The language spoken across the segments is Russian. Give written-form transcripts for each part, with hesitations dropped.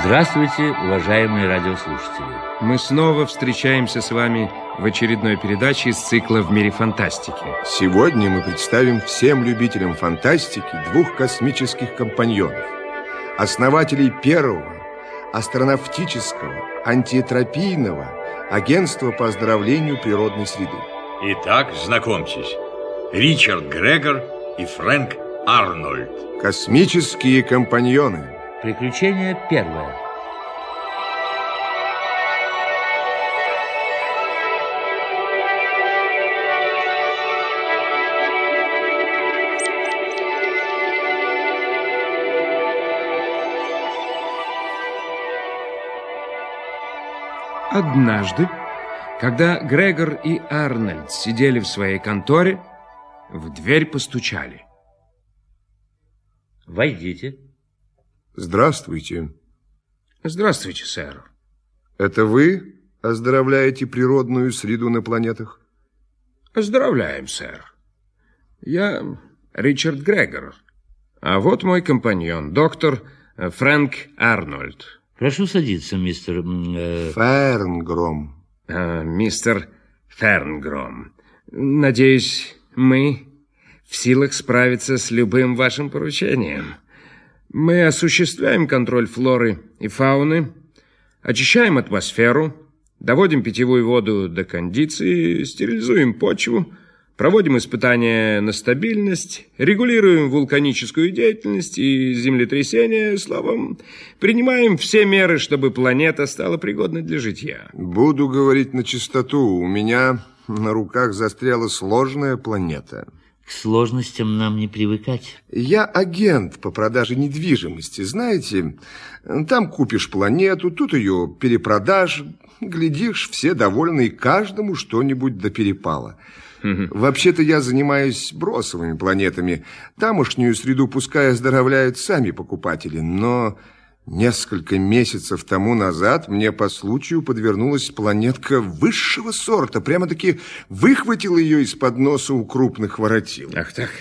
Здравствуйте, уважаемые радиослушатели. Мы снова встречаемся с вами в очередной передаче из цикла «В мире фантастики». Сегодня мы представим всем любителям фантастики двух космических компаньонов. Основателей первого астронавтического антиэтропийного агентства по оздоровлению природной среды. Итак, знакомьтесь, Ричард Грегор и Фрэнк Арнольд. Космические компаньоны. Приключение первое. Однажды, когда Грегор и Арнольд сидели в своей конторе, в дверь постучали. Войдите. Здравствуйте. Здравствуйте, сэр. Это вы оздоровляете природную среду на планетах? Оздоровляем, сэр. Я Ричард Грегор. А вот мой компаньон, доктор Фрэнк Арнольд. Прошу садиться, мистер... Фернгром. Мистер Фернгром. Надеюсь, мы в силах справиться с любым вашим поручением. Мы осуществляем контроль флоры и фауны, очищаем атмосферу, доводим питьевую воду до кондиции, стерилизуем почву, проводим испытания на стабильность, регулируем вулканическую деятельность и землетрясения, словом, принимаем все меры, чтобы планета стала пригодной для житья. Буду говорить на чистоту. У меня на руках застряла сложная планета. К сложностям нам не привыкать. Я агент по продаже недвижимости. Знаете, там купишь планету, тут ее перепродашь, глядишь, все довольны, и каждому что-нибудь до перепала. Вообще-то я занимаюсь бросовыми планетами. Тамошнюю среду пускай оздоровляют сами покупатели, но несколько месяцев тому назад мне по случаю подвернулась планетка высшего сорта. Прямо-таки выхватил ее из-под носа у крупных воротил. Ах так.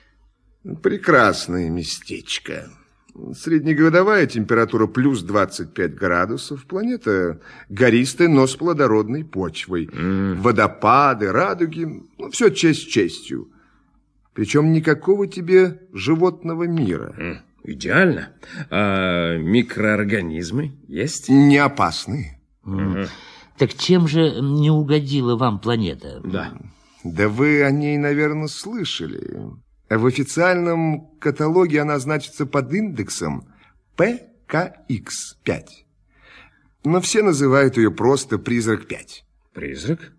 Прекрасное местечко. Среднегодовая температура плюс 25 градусов. Планета гористая, но с плодородной почвой. Водопады, радуги. Все честь честью. Причем никакого тебе животного мира. Идеально. А микроорганизмы есть? Не опасные. Так чем же не угодила вам планета? Да вы о ней, наверное, слышали. В официальном каталоге она значится под индексом ПКХ-5. Но все называют ее просто «Призрак-5». Призрак?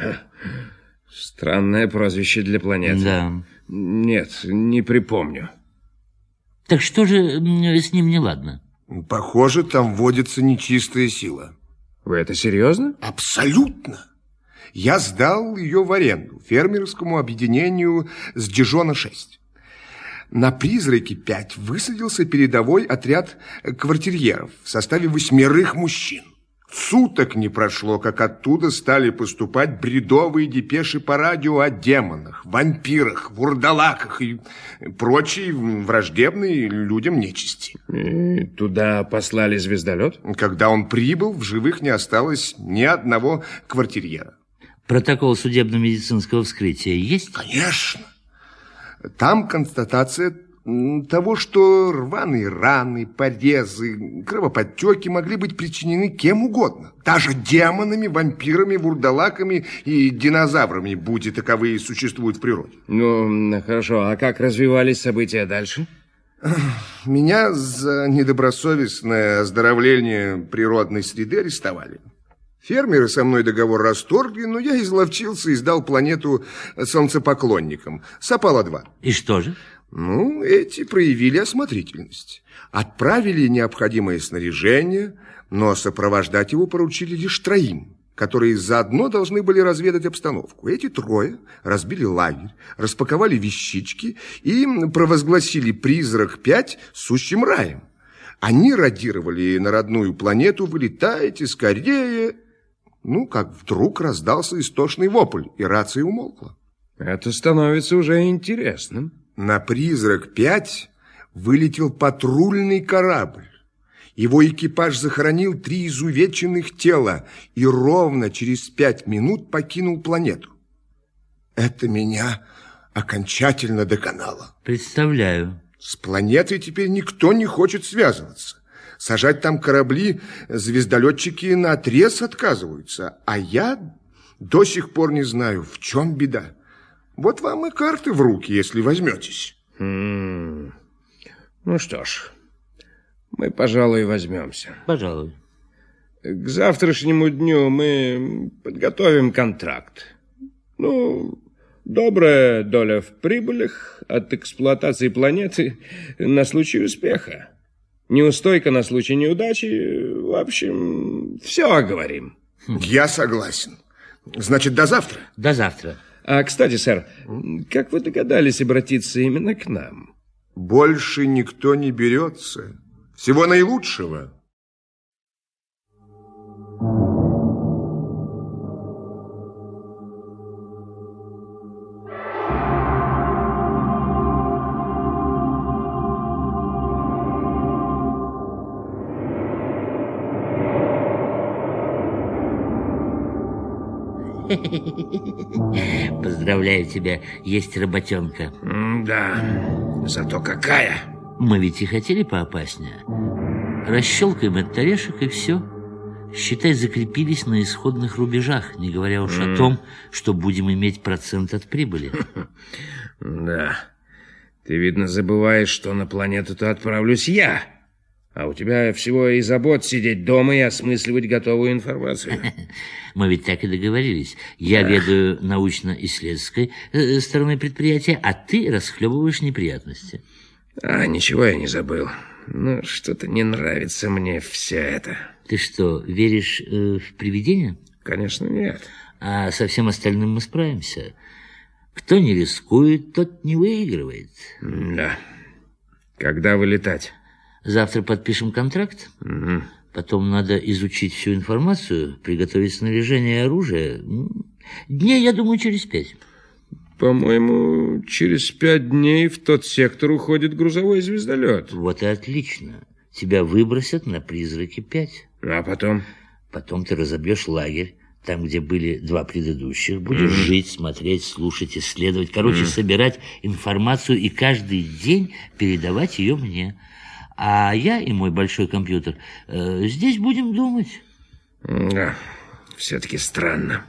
Странное прозвище для планеты. Да. Нет, не припомню. Так что же с ним неладно? Похоже, там водится нечистая сила. Вы это серьезно? Абсолютно. Я сдал ее в аренду фермерскому объединению с Дижона-6. На «Призраке-5» высадился передовой отряд квартирьеров в составе 8 мужчин. Суток не прошло, как оттуда стали поступать бредовые депеши по радио о демонах, вампирах, вурдалаках и прочей враждебной людям нечисти. И туда послали звездолет? Когда он прибыл, в живых не осталось ни одного квартирьера. Протокол судебно-медицинского вскрытия есть? Конечно. Там констатация того, что рваные раны, порезы, кровоподтеки могли быть причинены кем угодно. Даже демонами, вампирами, вурдалаками и динозаврами, будь и таковые существуют в природе. Ну, хорошо. А как развивались события дальше? Меня за недобросовестное оздоровление природной среды арестовали. Фермеры со мной договор расторгли, но я изловчился и сдал планету солнцепоклонникам. Сапала-2. И что же? Ну, эти проявили осмотрительность. Отправили необходимое снаряжение, но сопровождать его поручили лишь 3, которые заодно должны были разведать обстановку. Эти 3 разбили лагерь, распаковали вещички и провозгласили «Призрак-5» сущим раем. Они радировали на родную планету: «Вылетайте скорее!» Ну, как вдруг раздался истошный вопль, и рация умолкла. Это становится уже интересным. На «Призрак-5» вылетел патрульный корабль. Его экипаж захоронил 3 изувеченных тела и ровно через 5 минут покинул планету. Это меня окончательно доконало. Представляю. С планетой теперь никто не хочет связываться. Сажать там корабли звездолетчики наотрез отказываются. А я до сих пор не знаю, в чем беда. Вот вам и карты в руки, если возьметесь. Ну что ж, мы, пожалуй, возьмемся. Пожалуй. К завтрашнему дню мы подготовим контракт. Ну, добрая доля в прибылях от эксплуатации планеты на случай успеха. Неустойка на случай неудачи. В общем, все оговорим. Я согласен. Значит, до завтра? До завтра. А, кстати, сэр, как вы догадались обратиться именно к нам? Больше никто не берется. Всего наилучшего. Поздравляю тебя, есть работенка. Да, зато какая. Мы ведь и хотели поопаснее. Расщелкаем этот орешек и все. Считай, закрепились на исходных рубежах, не говоря уж о том, что будем иметь процент от прибыли. Да, ты, видно, забываешь, что на планету-то отправлюсь я. А у тебя всего и забот сидеть дома и осмысливать готовую информацию. Мы ведь так и договорились. Я ведаю научно-исследовательской стороной предприятия, а ты расхлебываешь неприятности. Ничего я не забыл. Но что-то не нравится мне все это. Ты что, веришь в привидения? Конечно, нет. А со всем остальным мы справимся. Кто не рискует, тот не выигрывает. Да. Когда вылетать? Завтра подпишем контракт. Потом надо изучить всю информацию, приготовить снаряжение и оружие. Дней, я думаю, через 5. По-моему, через 5 дней в тот сектор уходит грузовой звездолет. Вот и отлично. Тебя выбросят на призраки 5. А потом? Потом ты разобьешь лагерь, там, где были 2 предыдущих. Будешь жить, смотреть, слушать, исследовать. Короче, собирать информацию и каждый день передавать ее мне. А я и мой большой компьютер здесь будем думать. Да, все-таки странно.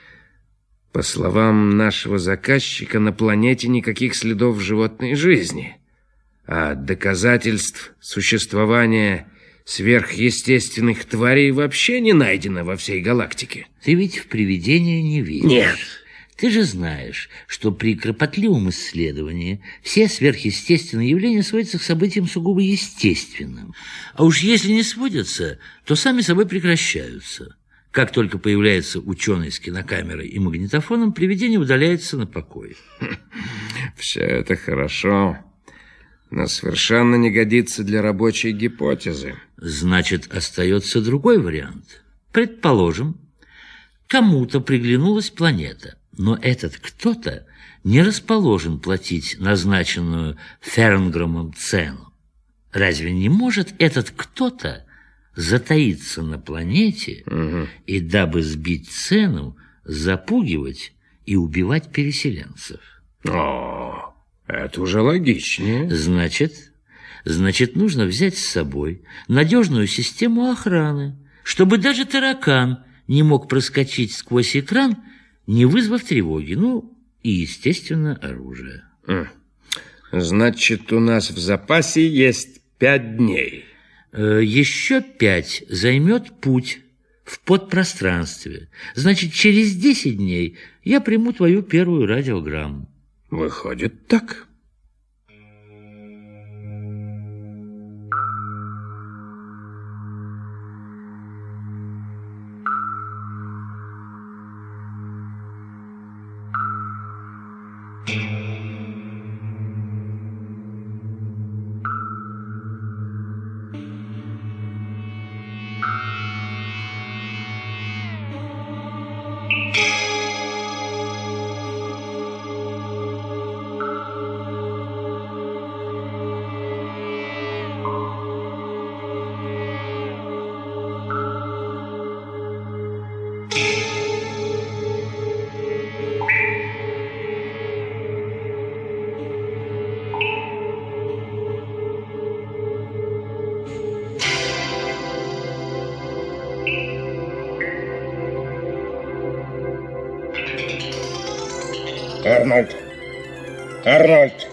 По словам нашего заказчика, на планете никаких следов животной жизни. А доказательств существования сверхъестественных тварей вообще не найдено во всей галактике. Ты ведь в привидения не веришь. Нет. Ты же знаешь, что при кропотливом исследовании все сверхъестественные явления сводятся к событиям сугубо естественным. А уж если не сводятся, то сами собой прекращаются. Как только появляется ученый с кинокамерой и магнитофоном, привидение удаляется на покой. Все это хорошо, но совершенно не годится для рабочей гипотезы. Значит, остается другой вариант. Предположим, кому-то приглянулась планета, но этот кто-то не расположен платить назначенную Фернгромом цену. Разве не может этот кто-то затаиться на планете и, дабы сбить цену, запугивать и убивать переселенцев? О, это уже логичнее. Значит, нужно взять с собой надежную систему охраны, чтобы даже таракан не мог проскочить сквозь экран, не вызвав тревоги. Ну, и, естественно, оружие. Значит, у нас в запасе есть 5 дней. Еще 5 займет путь в подпространстве. Значит, через 10 дней я приму твою первую радиограмму. Выходит так. Арнольд! Арнольд!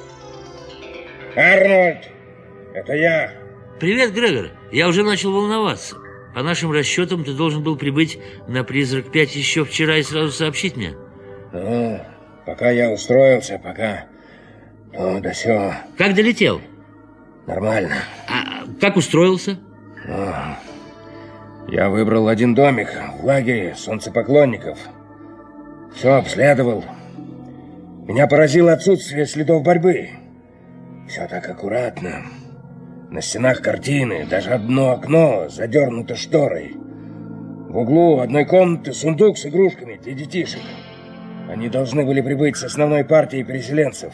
Арнольд! Это я! Привет, Грегор. Я уже начал волноваться. По нашим расчетам, ты должен был прибыть на «Призрак-5» еще вчера и сразу сообщить мне. Ну, пока я устроился, пока... Ну, да все. Как долетел? Нормально. А как устроился? Ну, я выбрал один домик в лагере солнцепоклонников. Все обследовал. Меня поразило отсутствие следов борьбы. Все так аккуратно. На стенах картины, даже одно окно задернуто шторой. В углу одной комнаты сундук с игрушками для детишек. Они должны были прибыть с основной партией переселенцев.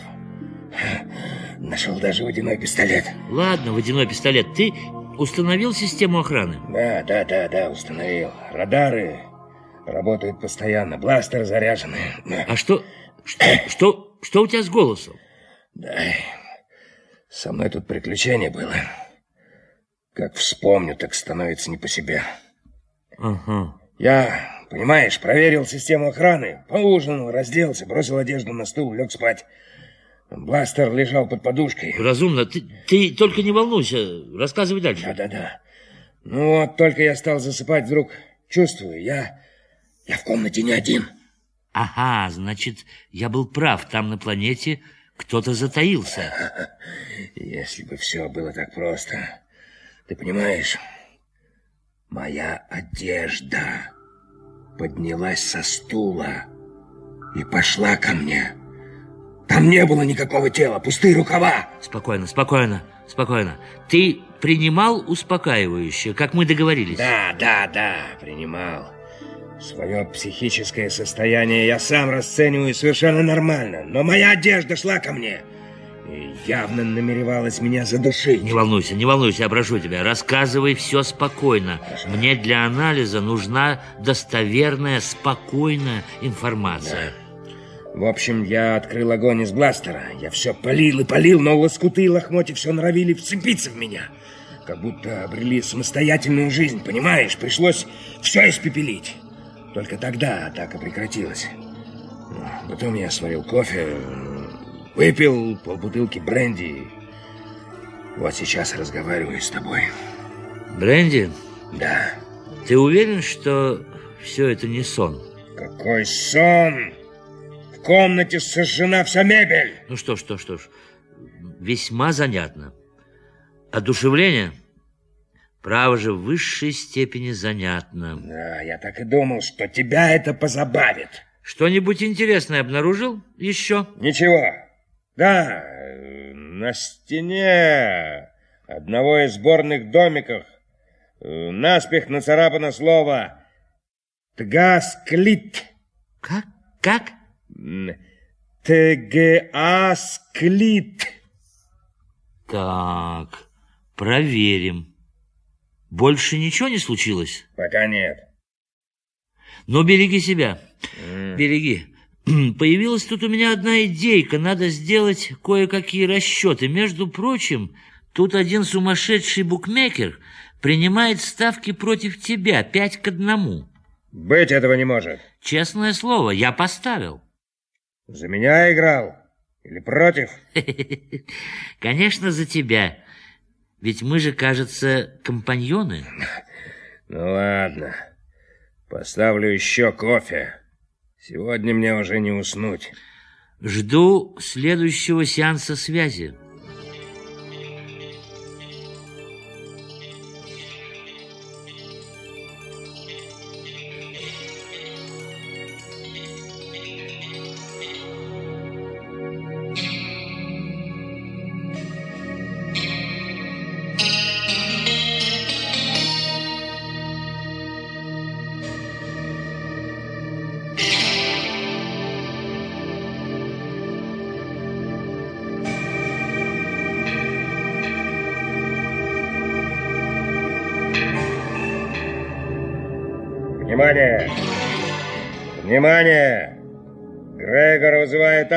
Нашел даже водяной пистолет. Ладно, водяной пистолет. Ты установил систему охраны? Да, установил. Радары работают постоянно, бластеры заряжены. А что у тебя с голосом? Да, со мной тут приключение было. Как вспомню, так становится не по себе. Ага. Я, понимаешь, проверил систему охраны, поужинал, разделся, бросил одежду на стул, лег спать. Бластер лежал под подушкой. Разумно. Ты только не волнуйся. Рассказывай дальше. Да. Ну вот, только я стал засыпать, вдруг чувствую, я в комнате не один. Ага, значит, я был прав. Там на планете кто-то затаился. Если бы все было так просто. Ты понимаешь, моя одежда поднялась со стула и пошла ко мне. Там не было никакого тела, пустые рукава. Спокойно. Ты принимал успокаивающее, как мы договорились? Да, принимал. Свое психическое состояние я сам расцениваю совершенно нормально. Но моя одежда шла ко мне и явно намеревалась меня задушить. Не волнуйся, я прошу тебя. Рассказывай все спокойно. Хорошо. Мне для анализа нужна достоверная, спокойная информация. Да. В общем, я открыл огонь из бластера. Я все палил, но лоскуты и лохмотья все норовили вцепиться в меня. Как будто обрели самостоятельную жизнь, понимаешь? Пришлось все испепелить. Только тогда атака прекратилась. Потом я сварил кофе, выпил полбутылки бренди. Вот сейчас разговариваю с тобой. Бренди? Да. Ты уверен, что все это не сон? Какой сон? В комнате сожжена вся мебель. Ну что ж. Весьма занятно. Одушевление? Право же, в высшей степени занятно. Да, я так и думал, что тебя это позабавит. Что-нибудь интересное обнаружил еще? Ничего. Да, на стене одного из сборных домиков наспех нацарапано слово «Тгасклит». Как? «Тгасклит». Так, проверим. Больше ничего не случилось? Пока нет. Но береги себя. Береги. Появилась тут у меня одна идейка. Надо сделать кое-какие расчеты. Между прочим, тут один сумасшедший букмекер принимает ставки против тебя 5-1. Быть этого не может. Честное слово, я поставил. За меня играл? Или против? Конечно, за тебя. Ведь мы же, кажется, компаньоны. Ну ладно. Поставлю еще кофе. Сегодня мне уже не уснуть. Жду следующего сеанса связи. Внимание! Внимание! Грегор вызывает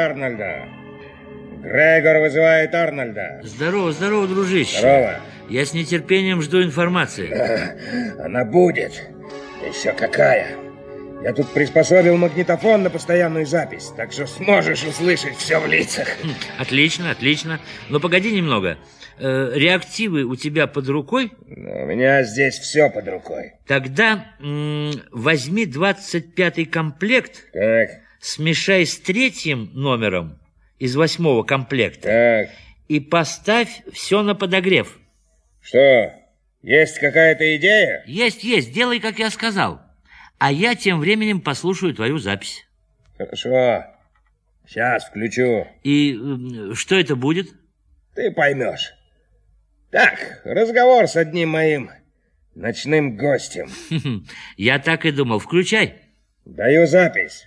Арнольда. Здорово, дружище. Здорово. Я с нетерпением жду информации. Она будет. Еще какая. Я тут приспособил магнитофон на постоянную запись, так что сможешь услышать все в лицах. Отлично, отлично. Но погоди немного. Реактивы у тебя под рукой? У меня здесь все под рукой. Тогда возьми 25-й комплект, Так. смешай с 3-м номером из 8-го комплекта Так. и поставь все на подогрев. Что, есть какая-то идея? Есть, делай, как я сказал. А я тем временем послушаю твою запись. Хорошо. Сейчас включу. И что это будет? Ты поймешь. Так, разговор с одним моим ночным гостем. Я так и думал. Включай. Даю запись.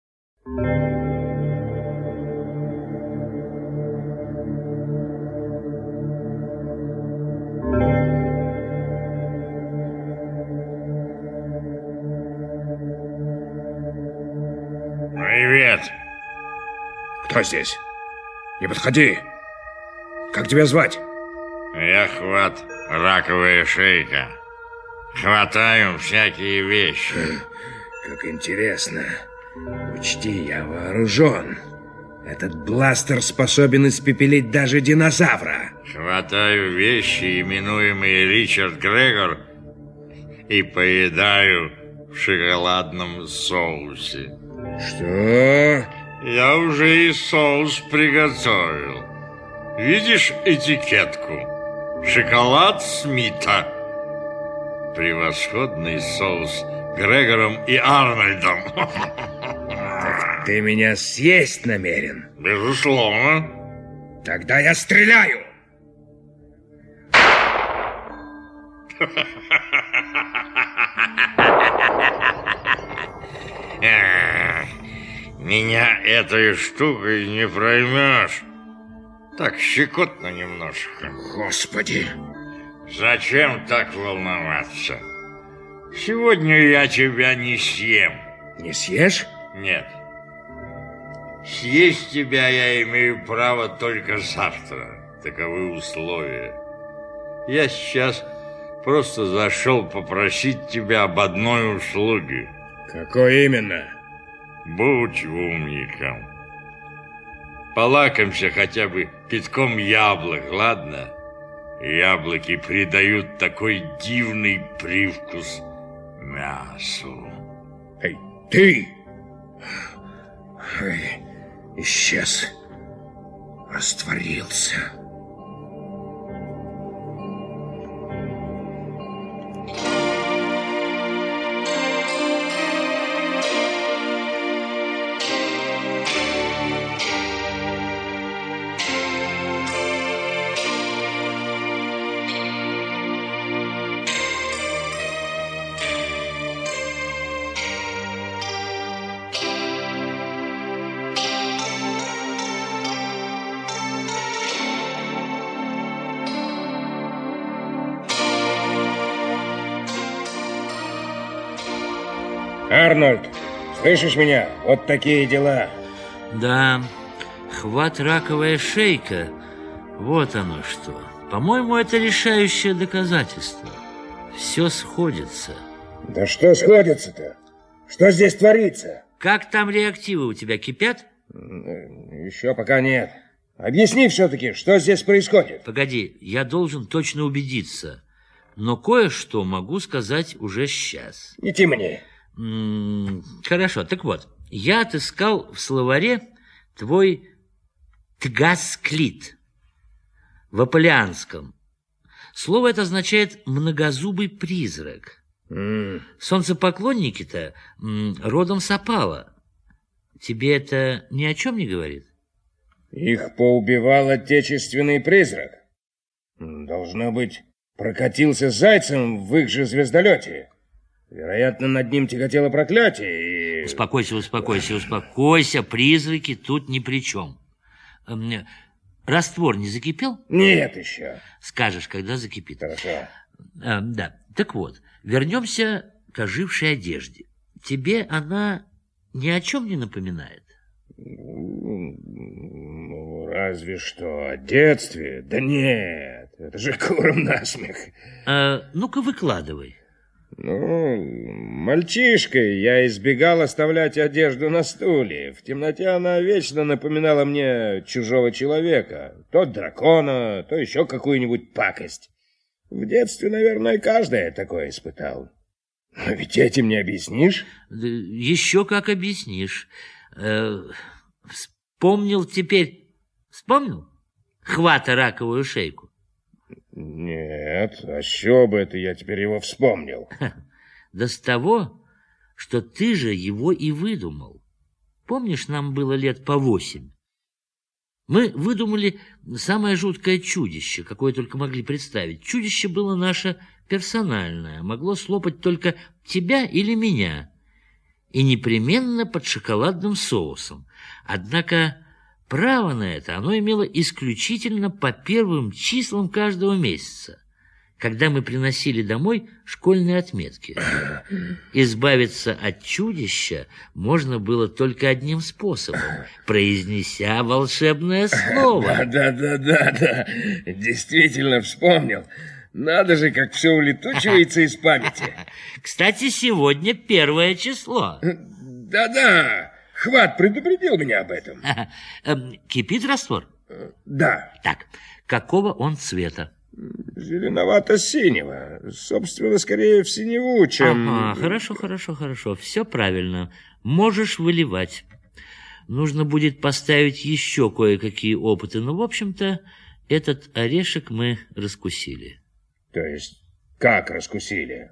Привет. Кто здесь? Не подходи. Как тебя звать? Я Хват, раковая шейка. Хватаю всякие вещи. Как интересно. Учти, я вооружен. Этот бластер способен испепелить даже динозавра. Хватаю вещи, именуемые Ричард Грегор, и поедаю в шоколадном соусе. Что? Я уже и соус приготовил. Видишь этикетку? Шоколад Смита. Превосходный соус с Грегором и Арнольдом. Так ты меня съесть намерен? Безусловно. Тогда я стреляю. Меня этой штукой не проймешь. Так щекотно немножко. Господи. Зачем так волноваться? Сегодня я тебя не съем. Не съешь? Нет. Съесть тебя я имею право только завтра. Таковы условия. Я сейчас просто зашел попросить тебя об одной услуге. Какой именно? Будь умником. Полакомься хотя бы пятком яблок, ладно? Яблоки придают такой дивный привкус мясу. Эй, ты! Эй, исчез. Растворился. Арнольд, слышишь меня? Вот такие дела. Да, Хват, раковая шейка. Вот оно что. По-моему, это решающее доказательство. Все сходится. Да что сходится-то? Что здесь творится? Как там реактивы у тебя кипят? Еще пока нет. Объясни все-таки, что здесь происходит. Погоди, я должен точно убедиться. Но кое-что могу сказать уже сейчас. Иди мне. Хорошо, так вот. Я отыскал в словаре твой тгасклит в аполлианском. Слово это означает «многозубый призрак». Солнцепоклонники-то родом с Опала. Тебе это ни о чем не говорит? Их поубивал отечественный призрак. Должно быть, прокатился зайцем в их же звездолете. Вероятно, над ним тяготело проклятие и... Успокойся. Призраки тут ни при чем. Раствор не закипел? Нет еще. Скажешь, когда закипит. Хорошо. Да, так вот, вернемся к ожившей одежде. Тебе она ни о чем не напоминает? Ну, разве что о детстве. Да нет, это же куром насмех. Ну-ка, выкладывай. Ну, мальчишкой я избегал оставлять одежду на стуле. В темноте она вечно напоминала мне чужого человека. То дракона, то еще какую-нибудь пакость. В детстве, наверное, каждый такое испытал. Но ведь этим не объяснишь? Да еще как объяснишь. Вспомнил теперь. Вспомнил? Хвата раковую шейку. Нет, а с чего бы это я теперь его вспомнил? Да с того, что ты же его и выдумал. Помнишь, нам было лет по 8? Мы выдумали самое жуткое чудище, какое только могли представить. Чудище было наше персональное, могло слопать только тебя или меня. И непременно под шоколадным соусом. Однако право на это оно имело исключительно по первым числам каждого месяца, когда мы приносили домой школьные отметки. Избавиться от чудища можно было только одним способом, произнеся волшебное слово. Да, действительно вспомнил. Надо же, как все улетучивается из памяти. Кстати, сегодня 1 число. Да, Хват предупредил меня об этом. Кипит раствор? Да. Так, какого он цвета? Зеленовато-синего. Собственно, скорее в синеву, чем... Ага, хорошо. Все правильно. Можешь выливать. Нужно будет поставить еще кое-какие опыты. Но, в общем-то, этот орешек мы раскусили. То есть, как раскусили?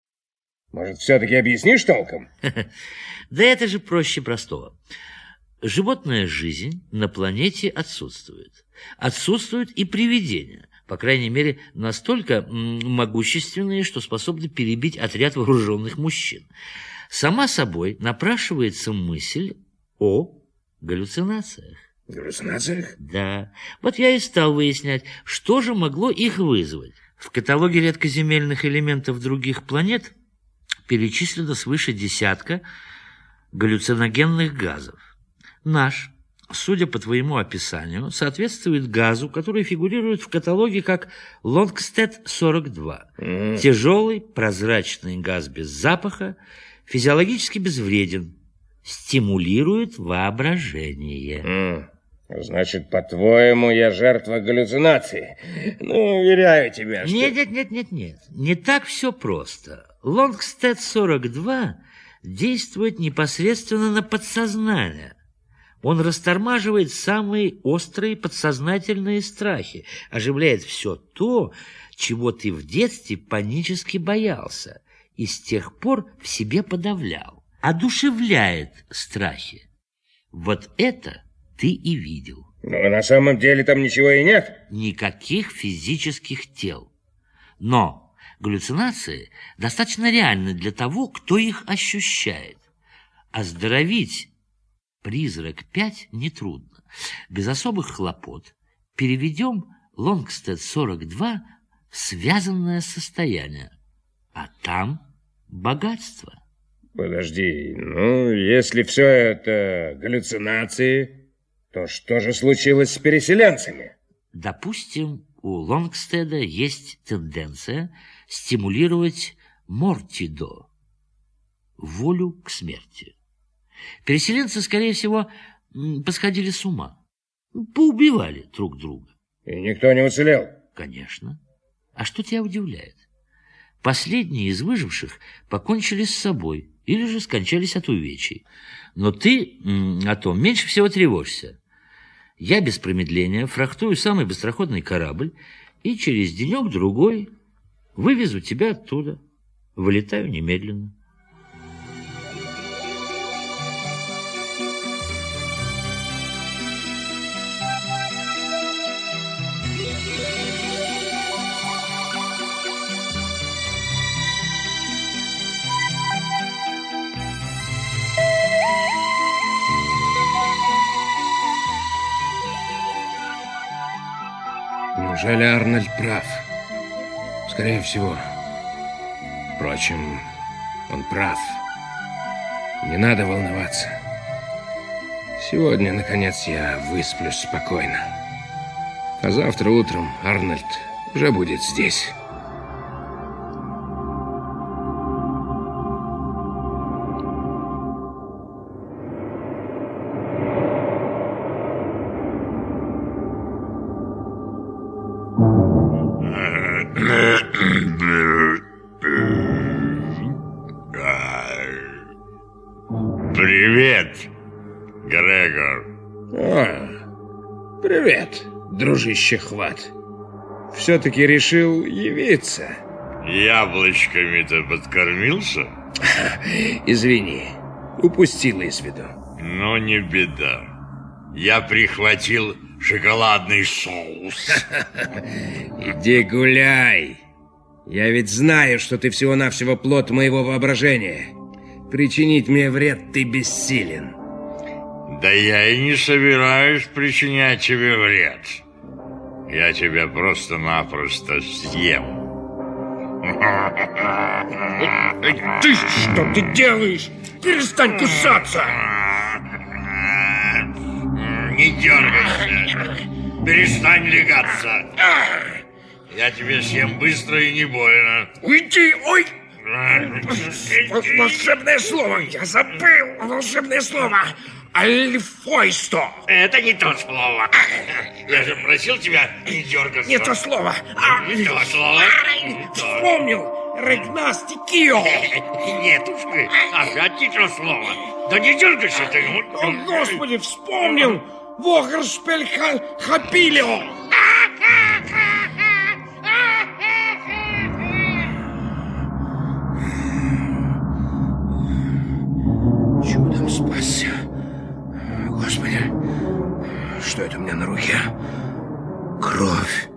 Может, все-таки объяснишь толком? Да это же проще простого. Животная жизнь на планете отсутствует. Отсутствуют и привидения. По крайней мере, настолько могущественные, что способны перебить отряд вооруженных мужчин. Сама собой напрашивается мысль о галлюцинациях. Галлюцинациях? Да. Вот я и стал выяснять, что же могло их вызвать. В каталоге редкоземельных элементов других планет перечислено свыше 10 галлюциногенных газов. Наш, судя по твоему описанию, соответствует газу, который фигурирует в каталоге как Лонгстед-42. Тяжелый, прозрачный газ без запаха, физиологически безвреден, стимулирует воображение. Значит, по-твоему, я жертва галлюцинации? Ну, уверяю тебя, что... Нет. Не так все просто. Лонгстед-42 действует непосредственно на подсознание. Он растормаживает самые острые подсознательные страхи, оживляет все то, чего ты в детстве панически боялся и с тех пор в себе подавлял. Одушевляет страхи. Вот это ты и видел. Но на самом деле там ничего и нет. Никаких физических тел. Но галлюцинации достаточно реальны для того, кто их ощущает. Оздоровить призрак 5 нетрудно. Без особых хлопот переведем Лонгстед-42 в связанное состояние. А там богатство. Подожди, ну, если все это галлюцинации, то что же случилось с переселенцами? Допустим, у Лонгстеда есть тенденция стимулировать мортидо, волю к смерти. Переселенцы, скорее всего, посходили с ума, поубивали друг друга. И никто не уцелел? Конечно. А что тебя удивляет? Последние из выживших покончили с собой или же скончались от увечий. Но ты о том меньше всего тревожься. Я без промедления фрахтую самый быстроходный корабль и через денек-другой вывезу тебя оттуда. Вылетаю немедленно. Неужели Арнольд прав? Скорее всего. Впрочем, он прав. Не надо волноваться. Сегодня, наконец, я высплюсь спокойно. А завтра утром Арнольд уже будет здесь. Привет, дружище Хват. Все-таки решил явиться. Яблочками-то подкормился? Извини, упустил из виду. Но не беда. Я прихватил шоколадный соус. Иди гуляй. Я ведь знаю, что ты всего-навсего плод моего воображения. Причинить мне вред ты бессилен. Да я и не собираюсь причинять тебе вред. Я тебя просто-напросто съем. Ты что ты делаешь? Перестань кусаться! Не дергайся. Перестань легаться. Я тебе съем быстро и не больно. Уйди! Ой! Волшебное слово! Я забыл волшебное слово! Альфойсто! Это не то слово. Я же просил тебя не дергаться. Не то слово! Не то слово. Вспомнил! Регнастикио! Нет уж вы, опять не то слово. Да не дергайся ты. О, Господи, вспомнил! Вогершпельхапилио! Чудом спасся. Господи, что это у меня на руке? Кровь.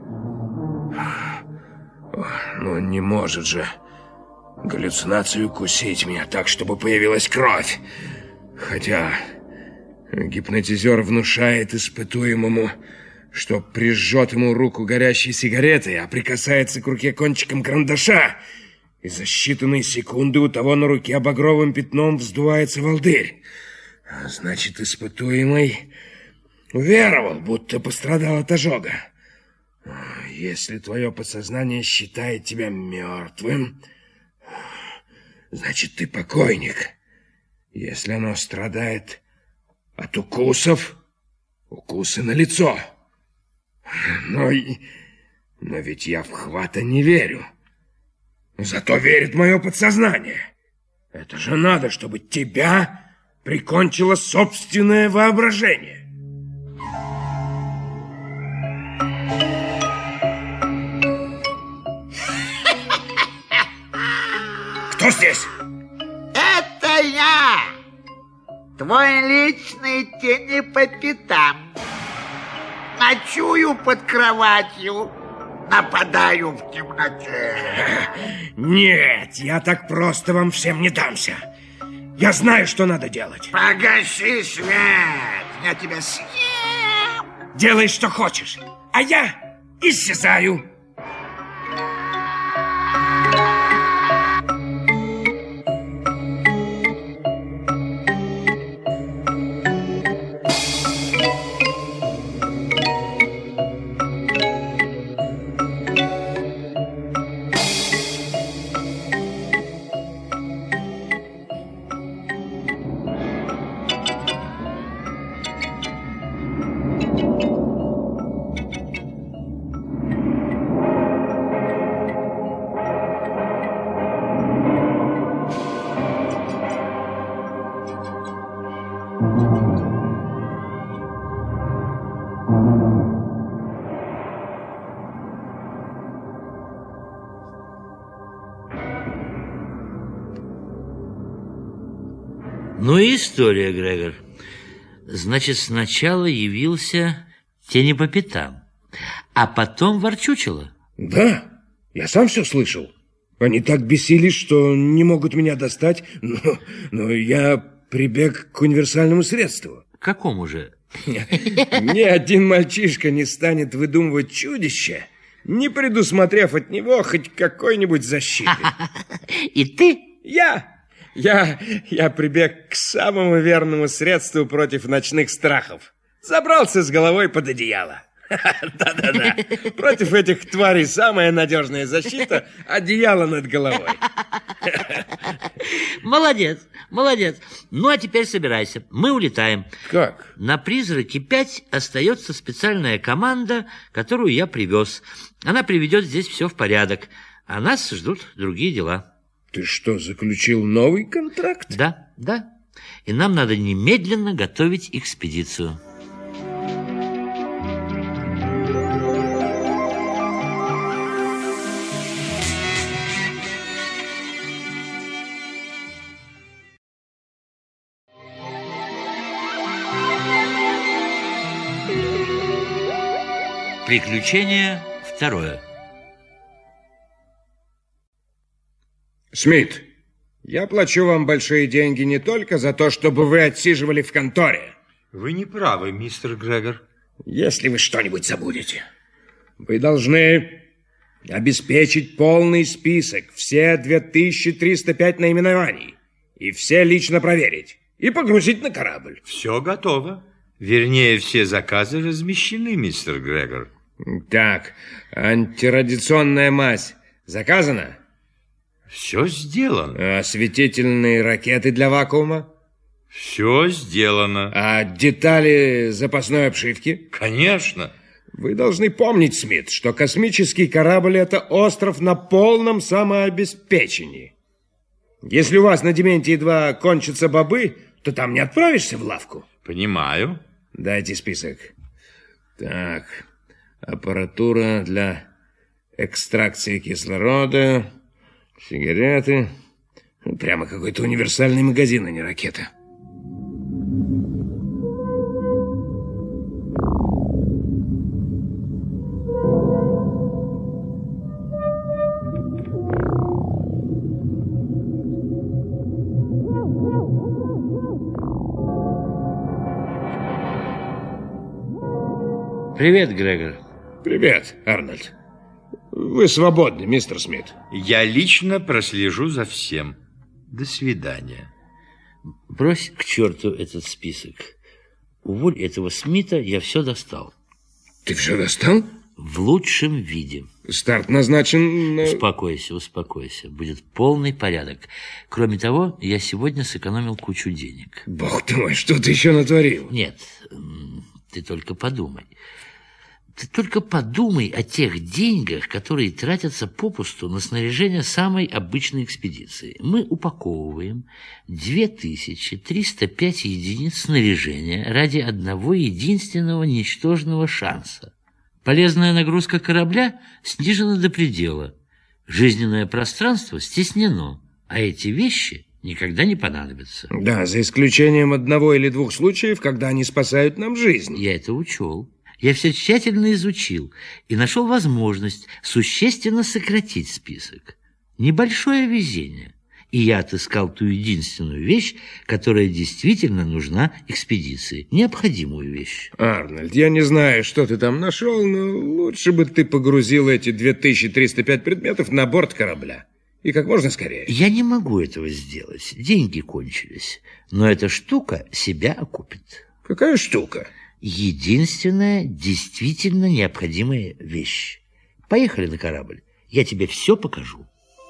Ну, не может же галлюцинацию укусить меня так, чтобы появилась кровь. Хотя гипнотизер внушает испытуемому, что прижжет ему руку горящей сигаретой, а прикасается к руке кончиком карандаша, и за считанные секунды у того на руке багровым пятном вздувается волдырь. Значит, испытуемый уверовал, будто пострадал от ожога. Если твое подсознание считает тебя мертвым, значит, ты покойник. Если оно страдает от укусов, укусы на лицо. Но ведь я в Хвата не верю. Зато верит мое подсознание. Это же надо, чтобы тебя прикончило собственное воображение. Кто здесь? Это я, твой личный тень по пятам. Ночую под кроватью, нападаю в темноте. Нет, я так просто вам всем не дамся. Я знаю, что надо делать. Погаси свет, я тебя съем. Делай, что хочешь, а я исчезаю. Ну и история, Грегор. Значит, сначала явился тени по пятам, а потом ворчучило. Да, я сам все слышал. Они так бесились, что не могут меня достать, но я прибег к универсальному средству. К какому же? Ни один мальчишка не станет выдумывать чудище, не предусмотрев от него хоть какой-нибудь защиты. И ты? Я прибег к самому верному средству против ночных страхов. Забрался с головой под одеяло. Да-да-да. Против этих тварей самая надежная защита — одеяло над головой. Молодец, молодец. Ну, а теперь собирайся. Мы улетаем. Как? На «Призраке 5» остается специальная команда, которую я привез. Она приведет здесь все в порядок. А нас ждут другие дела. Ты что, заключил новый контракт? Да. И нам надо немедленно готовить экспедицию. Приключение второе. Смит, я плачу вам большие деньги не только за то, чтобы вы отсиживали в конторе. Вы не правы, мистер Грегор. Если вы что-нибудь забудете, вы должны обеспечить полный список, все 2305 наименований, и все лично проверить, и погрузить на корабль. Все готово. Вернее, все заказы размещены, мистер Грегор. Так, антирадиационная мазь заказана? Все сделано. Осветительные ракеты для вакуума? Все сделано. А детали запасной обшивки? Конечно. Вы должны помнить, Смит, что космический корабль – это остров на полном самообеспечении. Если у вас на Дементии-2 кончатся бобы, то там не отправишься в лавку. Понимаю. Дайте список. Так, аппаратура для экстракции кислорода, сигареты. Прямо какой-то универсальный магазин, а не ракета. Привет, Грегор. Привет, Арнольд. Вы свободны, мистер Смит. Я лично прослежу за всем. До свидания. Брось к черту этот список. Уволь этого Смита, я все достал. Ты все достал? В лучшем виде. Старт назначен... Успокойся, успокойся. Будет полный порядок. Кроме того, я сегодня сэкономил кучу денег. Бог ты мой, что ты еще натворил? Нет, ты только подумай. Ты только подумай о тех деньгах, которые тратятся попусту на снаряжение самой обычной экспедиции. Мы упаковываем 2305 единиц снаряжения ради одного единственного ничтожного шанса. Полезная нагрузка корабля снижена до предела. Жизненное пространство стеснено, а эти вещи никогда не понадобятся. Да, за исключением одного или двух случаев, когда они спасают нам жизнь. Я это учел. Я все тщательно изучил и нашел возможность существенно сократить список. Небольшое везение. И я отыскал ту единственную вещь, которая действительно нужна экспедиции. Необходимую вещь. Арнольд, я не знаю, что ты там нашел, но лучше бы ты погрузил эти 2305 предметов на борт корабля. И как можно скорее. Я не могу этого сделать. Деньги кончились. Но эта штука себя окупит. Какая штука? Единственная действительно необходимая вещь. Поехали на корабль. Я тебе все покажу.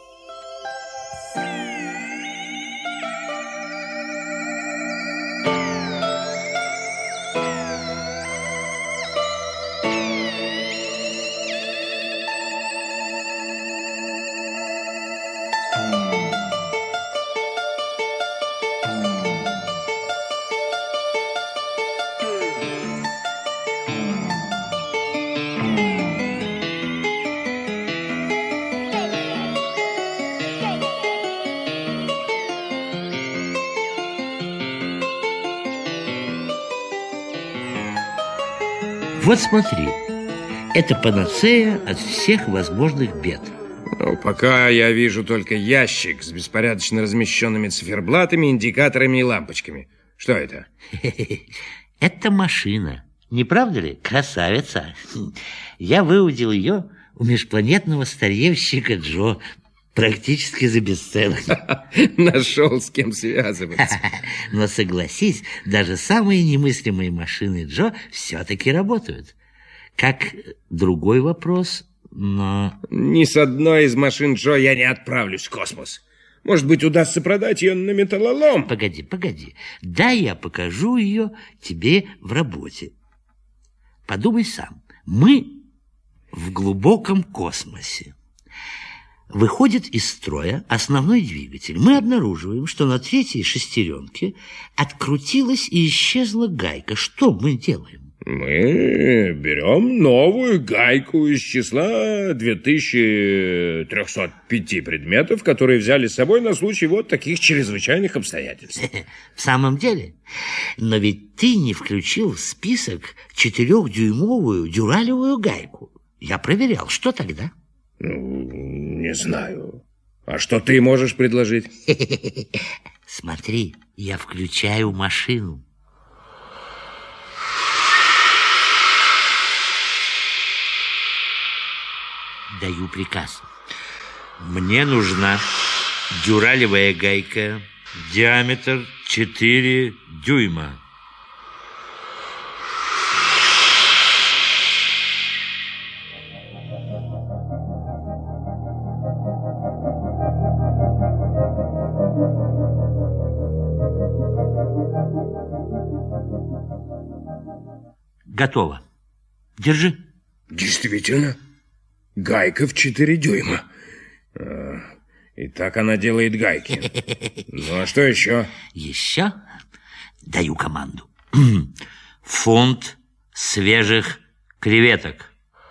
Вот смотри, это панацея от всех возможных бед. Ну, пока я вижу только ящик с беспорядочно размещенными циферблатами, индикаторами и лампочками. Что это? Это машина. Не правда ли? Красавица. Я выудил ее у межпланетного старьевщика Джо практически за бесценок. Нашел с кем связываться. Но согласись, даже самые немыслимые машины Джо все-таки работают. Как другой вопрос, но... Ни с одной из машин Джо я не отправлюсь в космос. Может быть, удастся продать ее на металлолом? Погоди. Дай я покажу ее тебе в работе. Подумай сам. Мы в глубоком космосе. Выходит из строя основной двигатель. Мы обнаруживаем, что на третьей шестеренке открутилась и исчезла гайка. Что мы делаем? Мы берем новую гайку из числа 2305 предметов, которые взяли с собой на случай вот таких чрезвычайных обстоятельств. В самом деле? Но ведь ты не включил в список 4-дюймовую дюралевую гайку. Я проверял. Что тогда? Не знаю. А что ты можешь предложить? Смотри, я включаю машину. Даю приказ. Мне нужна дюралевая гайка, диаметр 4 дюйма. Готово. Держи. Действительно. Гайка в 4 дюйма. И так она делает гайки. Ну, а что еще? Еще даю команду. Фунт свежих креветок.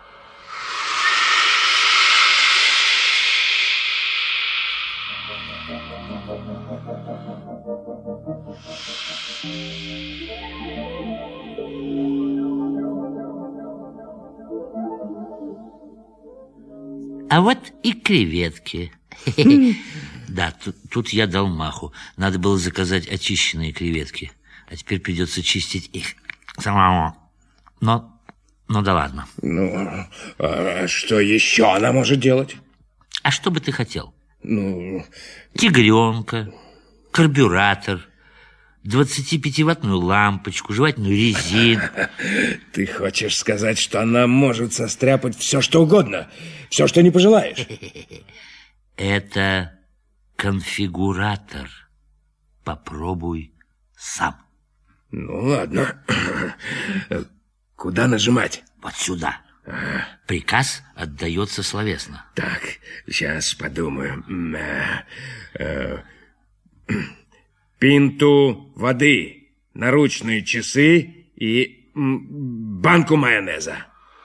А вот и креветки. Да, тут я дал маху. Надо было заказать очищенные креветки. А теперь придется чистить их самому. Но да ладно. Ну, а что еще она может делать? А что бы ты хотел? Ну... Тигренка, карбюратор, 25-ваттную лампочку, жевательную резинку. Ты хочешь сказать, что она может состряпать все, что угодно? Все, что не пожелаешь? Это конфигуратор. Попробуй сам. Ну, ладно. Куда нажимать? Вот сюда. Приказ отдается словесно. Так, сейчас подумаю. Пинту воды, наручные часы и банку майонеза.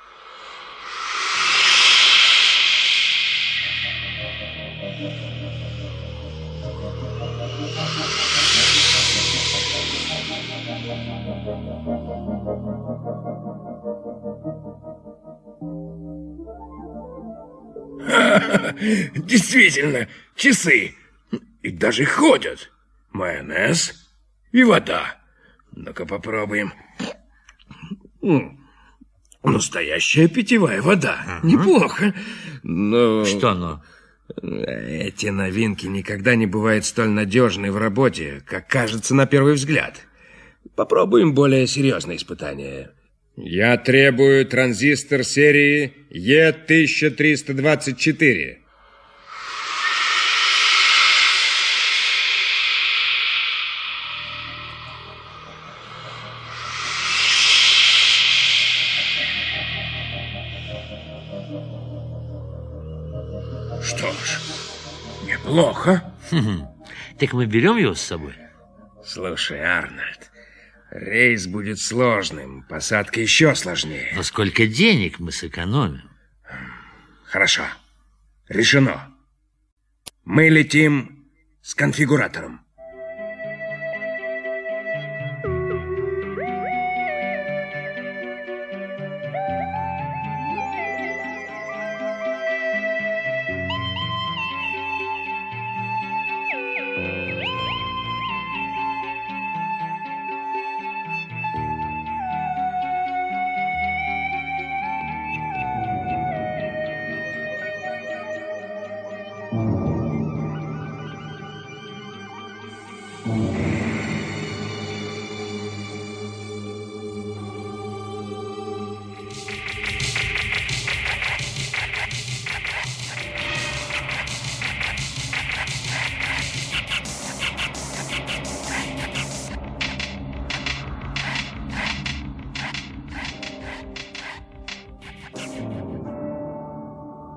Действительно, часы. И даже ходят. Майонез и вода. Ну-ка попробуем. Настоящая питьевая вода. Неплохо. Но... Что но? Эти новинки никогда не бывают столь надежны в работе, как кажется на первый взгляд. Попробуем более серьезное испытание. Я требую транзистор серии Е1324. Что ж, неплохо. Так мы берем его с собой? Слушай, Арнольд, рейс будет сложным, посадка еще сложнее. Но сколько денег мы сэкономим? Хорошо, решено. Мы летим с конфигуратором.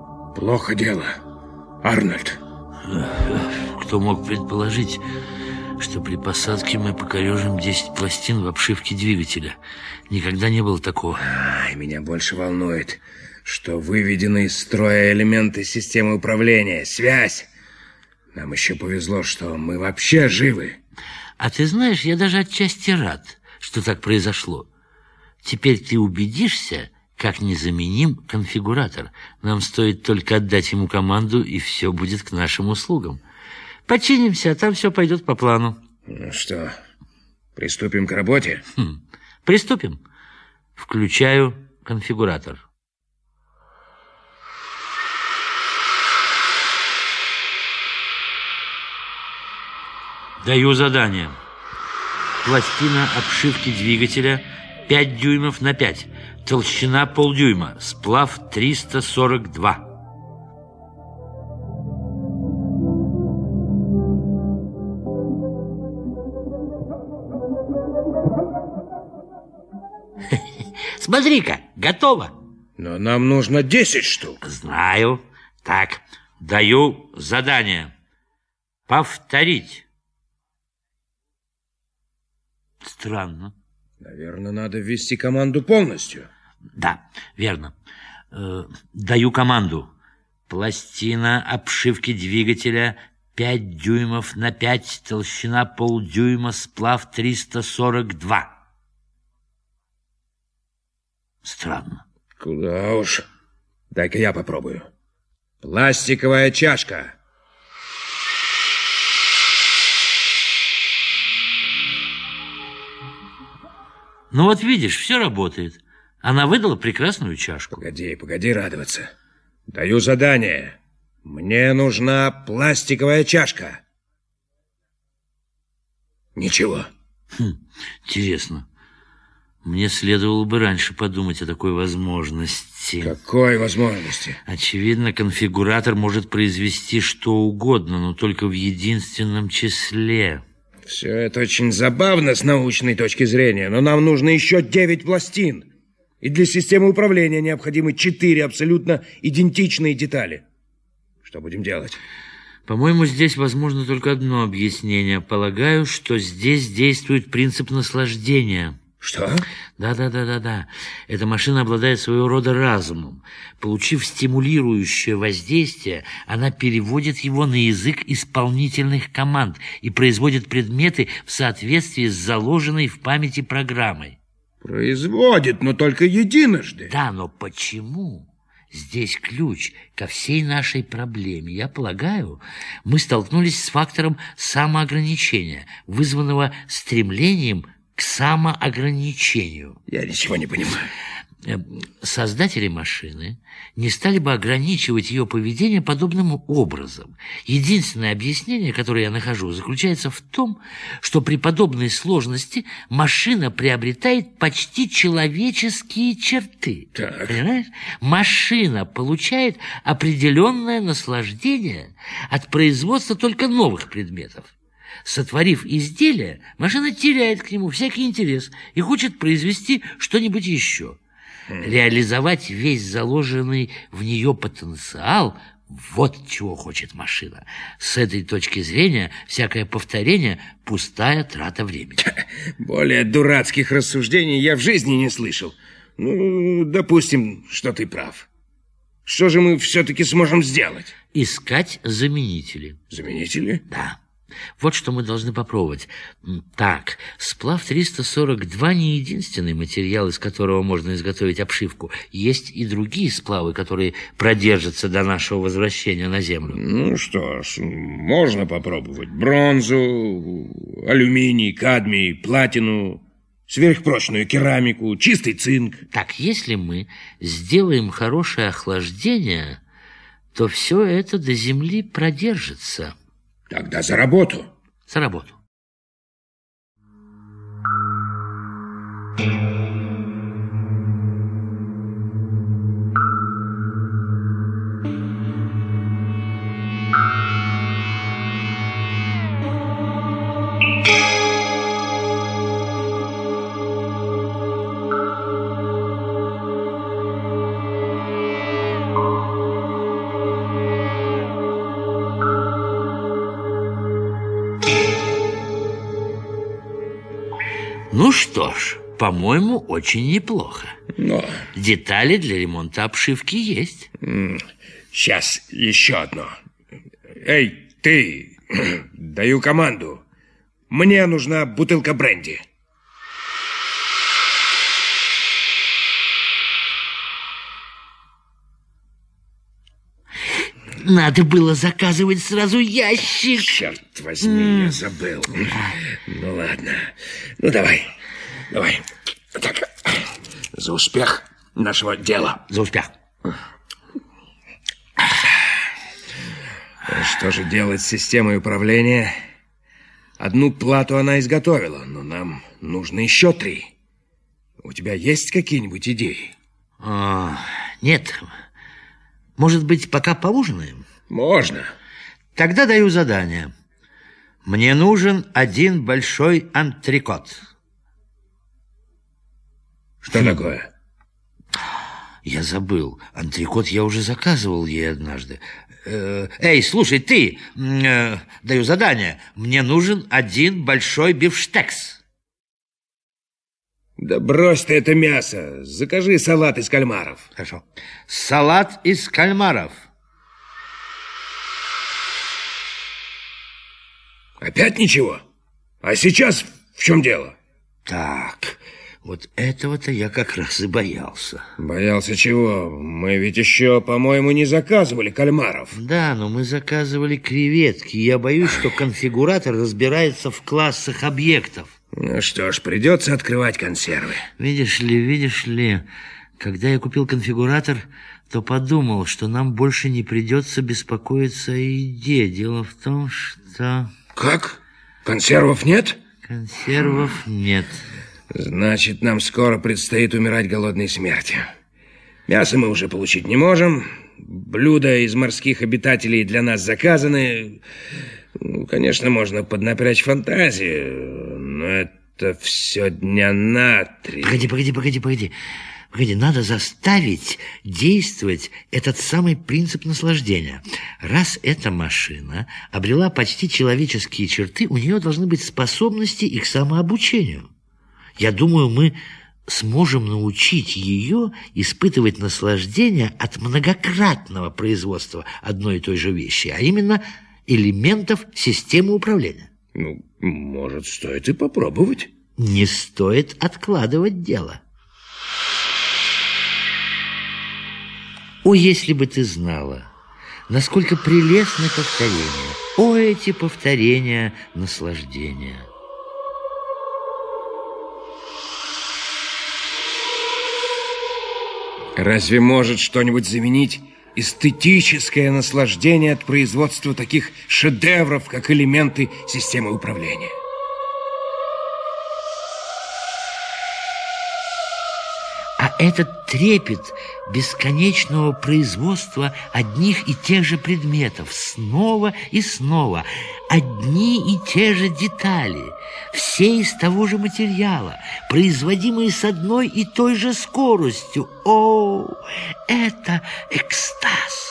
Плохо дело, Арнольд. Кто мог предположить, что при посадке мы покорежим 10 пластин в обшивке двигателя. Никогда не было такого. Меня больше волнует, что выведены из строя элементы системы управления, связь. Нам еще повезло, что мы вообще живы. А ты знаешь, я даже отчасти рад, что так произошло. Теперь ты убедишься, как незаменим конфигуратор. Нам стоит только отдать ему команду, и все будет к нашим услугам. Починимся, а там все пойдет по плану. Ну что, приступим к работе? Приступим. Включаю конфигуратор. Даю задание. Пластина обшивки двигателя 5 дюймов на 5. Толщина полдюйма. Сплав 342. Смотри-ка, готово. Но нам нужно 10 штук. Знаю. Так, даю задание. Повторить. Странно. Наверное, надо ввести команду полностью. Да, верно. Даю команду. Пластина обшивки двигателя 5 дюймов на 5, толщина полдюйма, сплав 342. Странно. Куда уж. Дай-ка я попробую. Пластиковая чашка. Ну вот видишь, все работает. Она выдала прекрасную чашку. Погоди радоваться. Даю задание. Мне нужна пластиковая чашка. Ничего. Интересно. Мне следовало бы раньше подумать о такой возможности. Какой возможности? Очевидно, конфигуратор может произвести что угодно, но только в единственном числе. Все это очень забавно с научной точки зрения, но нам нужно еще 9 пластин. И для системы управления необходимы 4 абсолютно идентичные детали. Что будем делать? По-моему, здесь возможно только одно объяснение. Полагаю, что здесь действует принцип наслаждения. Что? Да. Эта машина обладает своего рода разумом. Получив стимулирующее воздействие, она переводит его на язык исполнительных команд и производит предметы в соответствии с заложенной в памяти программой. Производит, но только единожды. Да, но почему? Здесь ключ ко всей нашей проблеме. Я полагаю, мы столкнулись с фактором самоограничения, вызванного стремлением к самоограничению. Я ничего не понимаю. Создатели машины не стали бы ограничивать ее поведение подобным образом. Единственное объяснение, которое я нахожу, заключается в том, что при подобной сложности машина приобретает почти человеческие черты. Так. Понимаешь? Машина получает определенное наслаждение от производства только новых предметов. Сотворив изделие, машина теряет к нему всякий интерес и хочет произвести что-нибудь еще. Реализовать весь заложенный в нее потенциал – вот чего хочет машина. С этой точки зрения всякое повторение – пустая трата времени. Более дурацких рассуждений я в жизни не слышал. Ну, допустим, что ты прав. Что же мы все-таки сможем сделать? Искать заменители. Заменители? Да. Вот что мы должны попробовать. Так, сплав 342 не единственный материал, из которого можно изготовить обшивку. Есть и другие сплавы, которые продержатся до нашего возвращения на Землю. Ну что ж, можно попробовать бронзу, алюминий, кадмий, платину, сверхпрочную керамику, чистый цинк. Так, если мы сделаем хорошее охлаждение, то все это до Земли продержится. Тогда за работу. За работу. Ну что ж, по-моему, очень неплохо. Но... Детали для ремонта обшивки есть. Сейчас еще одно. Эй, ты, даю команду. Мне нужна бутылка бренди. Надо было заказывать сразу ящик. Черт возьми, я забыл. Ну ладно. Ну давай. Так, за успех нашего дела. За успех. Что же делать с системой управления? Одну плату она изготовила, но нам нужно еще 3. У тебя есть какие-нибудь идеи? Нет. Может быть, пока поужинаем? Можно. Тогда даю задание. Мне нужен 1 большой антрекот. Что такое? Я забыл. Антрекот я уже заказывал ей однажды. Эй, слушай, ты, даю задание. Мне нужен 1 большой бифштекс. Да брось ты это мясо. Закажи салат из кальмаров. Хорошо. Салат из кальмаров. Опять ничего? А сейчас в чем дело? Так, вот этого-то я как раз и боялся. Боялся чего? Мы ведь еще, по-моему, не заказывали кальмаров. Да, но мы заказывали креветки. Я боюсь, что конфигуратор разбирается в классах объектов. Ну что ж, придется открывать консервы. Видишь ли, когда я купил конфигуратор, то подумал, что нам больше не придется беспокоиться о еде. Дело в том, что... Как? Консервов нет? Консервов нет. Значит, нам скоро предстоит умирать голодной смертью. Мясо мы уже получить не можем. Блюда из морских обитателей для нас заказаны. Ну, конечно, можно поднапрячь фантазию, но это все дня на 3. Погоди, надо заставить действовать этот самый принцип наслаждения. Раз эта машина обрела почти человеческие черты, у нее должны быть способности и к самообучению. Я думаю, мы сможем научить ее испытывать наслаждение от многократного производства одной и той же вещи, а именно элементов системы управления. Ну, может, стоит и попробовать. Не стоит откладывать дело. О, если бы ты знала, насколько прелестны повторения. О, эти повторения наслаждения. Разве может что-нибудь заменить эстетическое наслаждение от производства таких шедевров, как элементы системы управления? А этот трепет бесконечного производства одних и тех же предметов снова и снова, одни и те же детали, все из того же материала, производимые с одной и той же скоростью. О, это экстаз!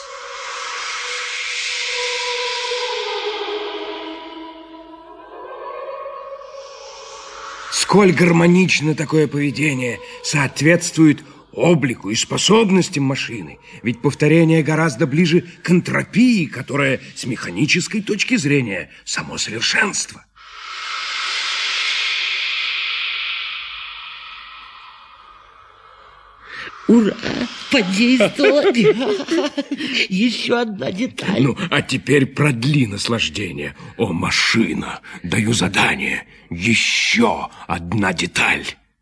Сколь гармонично такое поведение соответствует облику и способностям машины. Ведь повторение гораздо ближе к энтропии, которая с механической точки зрения само совершенство. Ура! Подействовало! Еще одна деталь. Ну, а теперь продли наслаждение. О, машина, даю задание. Еще одна деталь.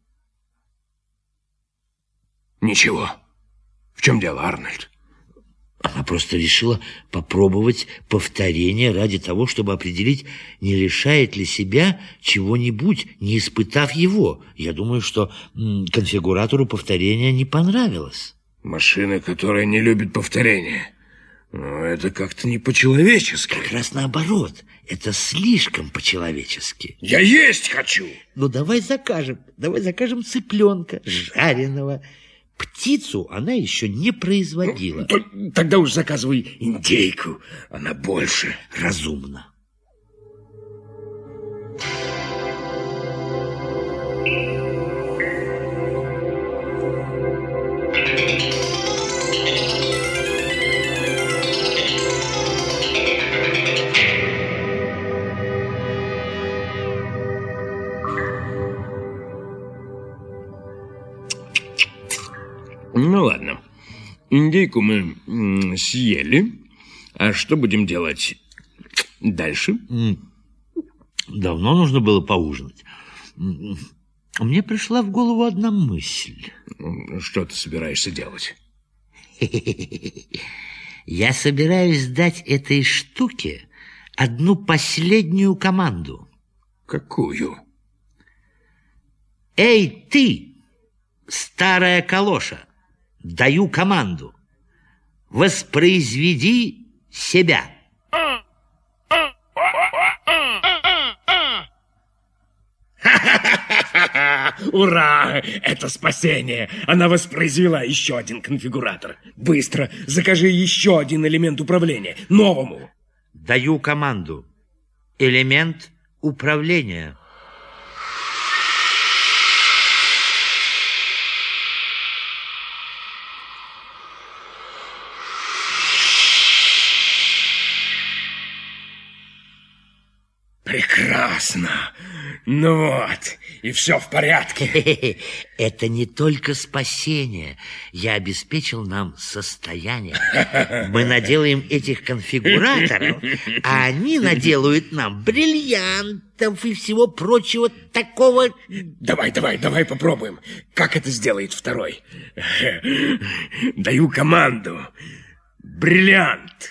Ничего. В чем дело, Арнольд? Она просто решила попробовать повторение ради того, чтобы определить, не лишает ли себя чего-нибудь, не испытав его. Я думаю, что конфигуратору повторения не понравилось. Машина, которая не любит повторения. Но это как-то не по-человечески. Как раз наоборот. Это слишком по-человечески. Я есть хочу! Ну, давай закажем цыпленка жареного. Птицу она еще не производила. Тогда уж заказывай индейку. Она больше разумна. Индейку мы съели. А что будем делать дальше? Давно нужно было поужинать. Мне пришла в голову одна мысль. Что ты собираешься делать? Я собираюсь дать этой штуке одну последнюю команду. Какую? Эй, ты, старая калоша, даю команду. Воспроизведи себя. Ура! Это спасение! Она воспроизвела еще один конфигуратор. Быстро закажи еще один элемент управления. Новому. Даю команду. Элемент управления. Прекрасно. Ну вот, и все в порядке. Это не только спасение. Я обеспечил нам состояние. Мы наделаем этих конфигураторов, а они наделают нам бриллиантов и всего прочего такого. Давай попробуем. Как это сделает второй? Даю команду. Бриллиант.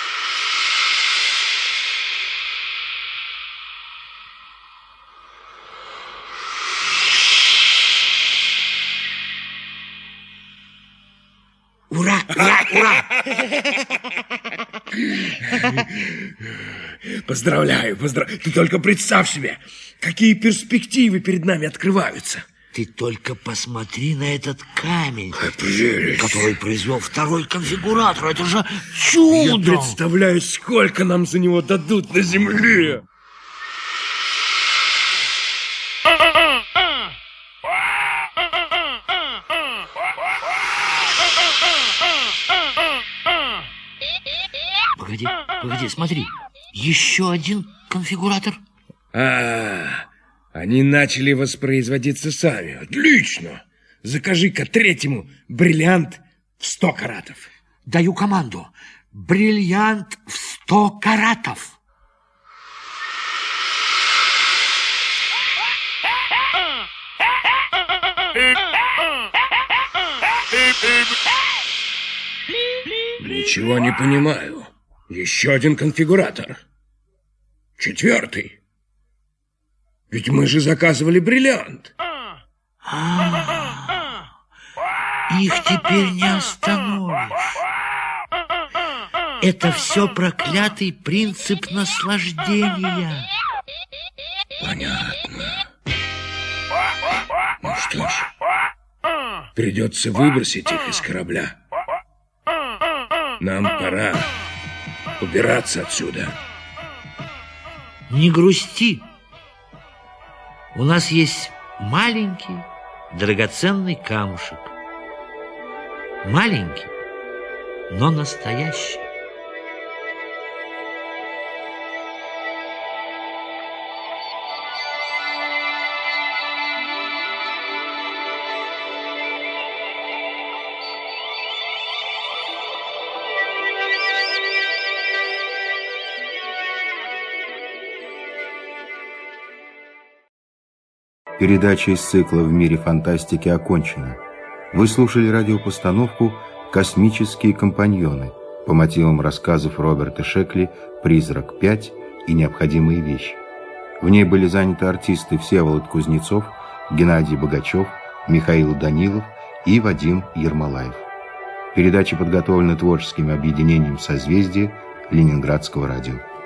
Ура, ура, ура! Поздравляю. Ты только представь себе, какие перспективы перед нами открываются. Ты только посмотри на этот камень, Прелесть. который произвел второй конфигуратор. Это же чудо! Я представляю, сколько нам за него дадут на земле. Погоди, смотри. Еще один конфигуратор. Они начали воспроизводиться сами. Отлично. Закажи-ка третьему бриллиант в 100 каратов. Даю команду. Бриллиант в 100 каратов. Ничего не понимаю. Еще один конфигуратор. 4. Ведь мы же заказывали бриллиант. Их теперь не остановишь. Это все проклятый принцип наслаждения. Понятно. Ну что ж, придется выбросить их из корабля. Нам пора убираться отсюда. Не грусти. У нас есть маленький драгоценный камушек. Маленький, но настоящий. Передача из цикла «В мире фантастики» окончена. Вы слушали радиопостановку «Космические компаньоны» по мотивам рассказов Роберта Шекли «Призрак 5» и «Необходимые вещи». В ней были заняты артисты Всеволод Кузнецов, Геннадий Богачев, Михаил Данилов и Вадим Ермолаев. Передача подготовлена творческим объединением «Созвездие» Ленинградского радио.